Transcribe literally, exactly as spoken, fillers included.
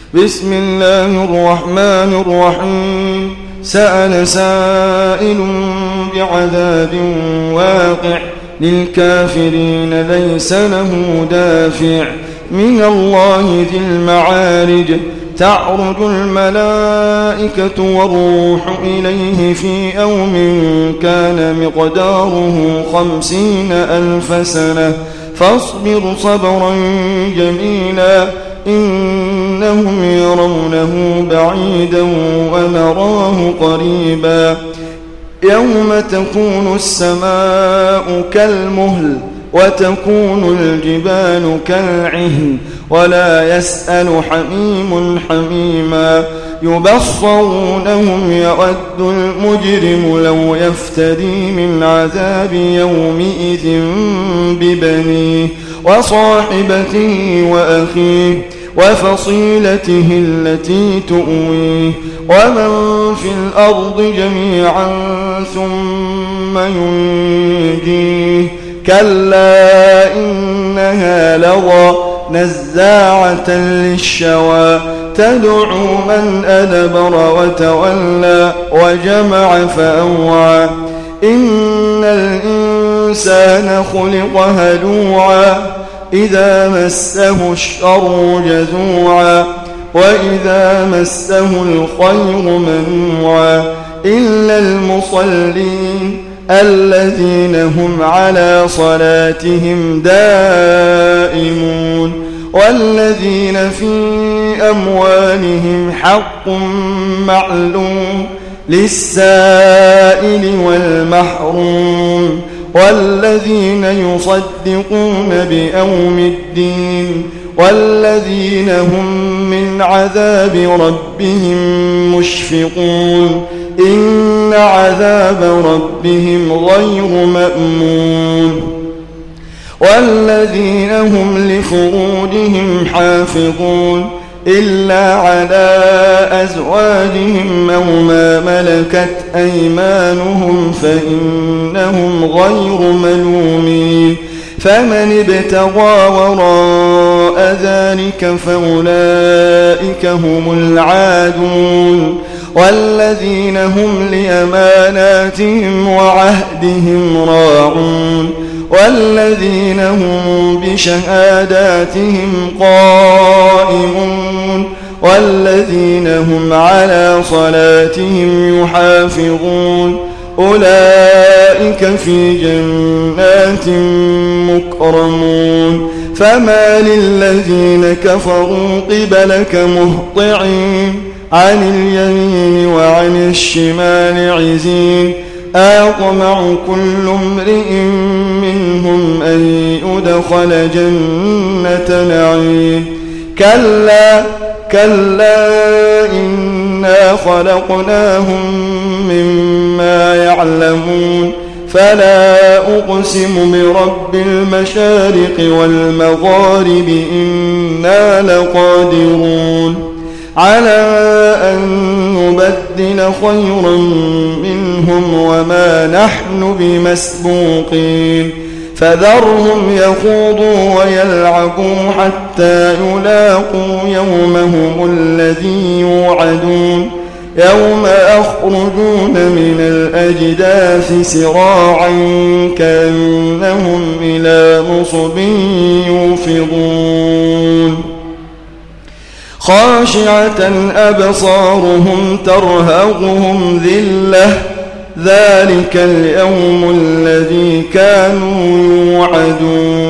بسم الله الرحمن الرحيم سأل سائل بعذاب واقع للكافرين ليس له دافع من الله ذي المعارج تعرج الملائكة والروح إليه في يوم كان مقداره خمسين ألف سنة فاصبر صبرا جميلا إنهم يرونه بعيدا ونراه قريبا يوم تكون السماء كالمهل وتكون الجبال كالعهن ولا يسأل حميم حميما يبصرونهم يود المجرم لو يفتدي من عذاب يومئذ ببنيه وصاحبته وأخيه وفصيلته التي تؤويه ومن في الأرض جميعا ثم ينجيه كلا إنها لظى نزاعة للشوى تدعو من أدبر وتولى وجمع فأوعى إن الإنسان خلق هلوعا إذا مسه الشر جزوعا وإذا مسه الخير منوعا إلا المصلين الذين هم على صلاتهم دائمون والذين في أموالهم حق معلوم للسائل والمحروم والذين يصدقون بيوم الدين والذين هم من عذاب ربهم مشفقون إن عذاب ربهم غير مأمون والذين هم لفروجهم حافظون إلا على أزواجهم أو ما ملكت أيمانهم فإنهم غير ملومين فمن ابتغى وراء ذلك فأولئك هم العادون والذين هم لأماناتهم وعهدهم راعون والذين هم بشهاداتهم قائمون والذين هم على صلاتهم يحافظون أولئك في جنات مكرمون فما للذين كفروا قبلك مهطعين عن اليمين وعن الشمال عزين أطمع كل امرئ منهم أن يدخل جنة نعيم كلا كلا إنا خلقناهم مما يعلمون فلا أقسم برب المشارق والمغارب إنا لقادرون على أن نبدل خيرا منهم وما نحن بمسبوقين فذرهم يخوضوا ويلعبوا حتى يلاقوا يومهم الذي يوعدون يوم يخرجون من الأجداث سراعا كأنهم إلى نصب يوفضون خاشعة أبصارهم ترهقهم ذلة ذلك اليوم الذي كانوا يوعدون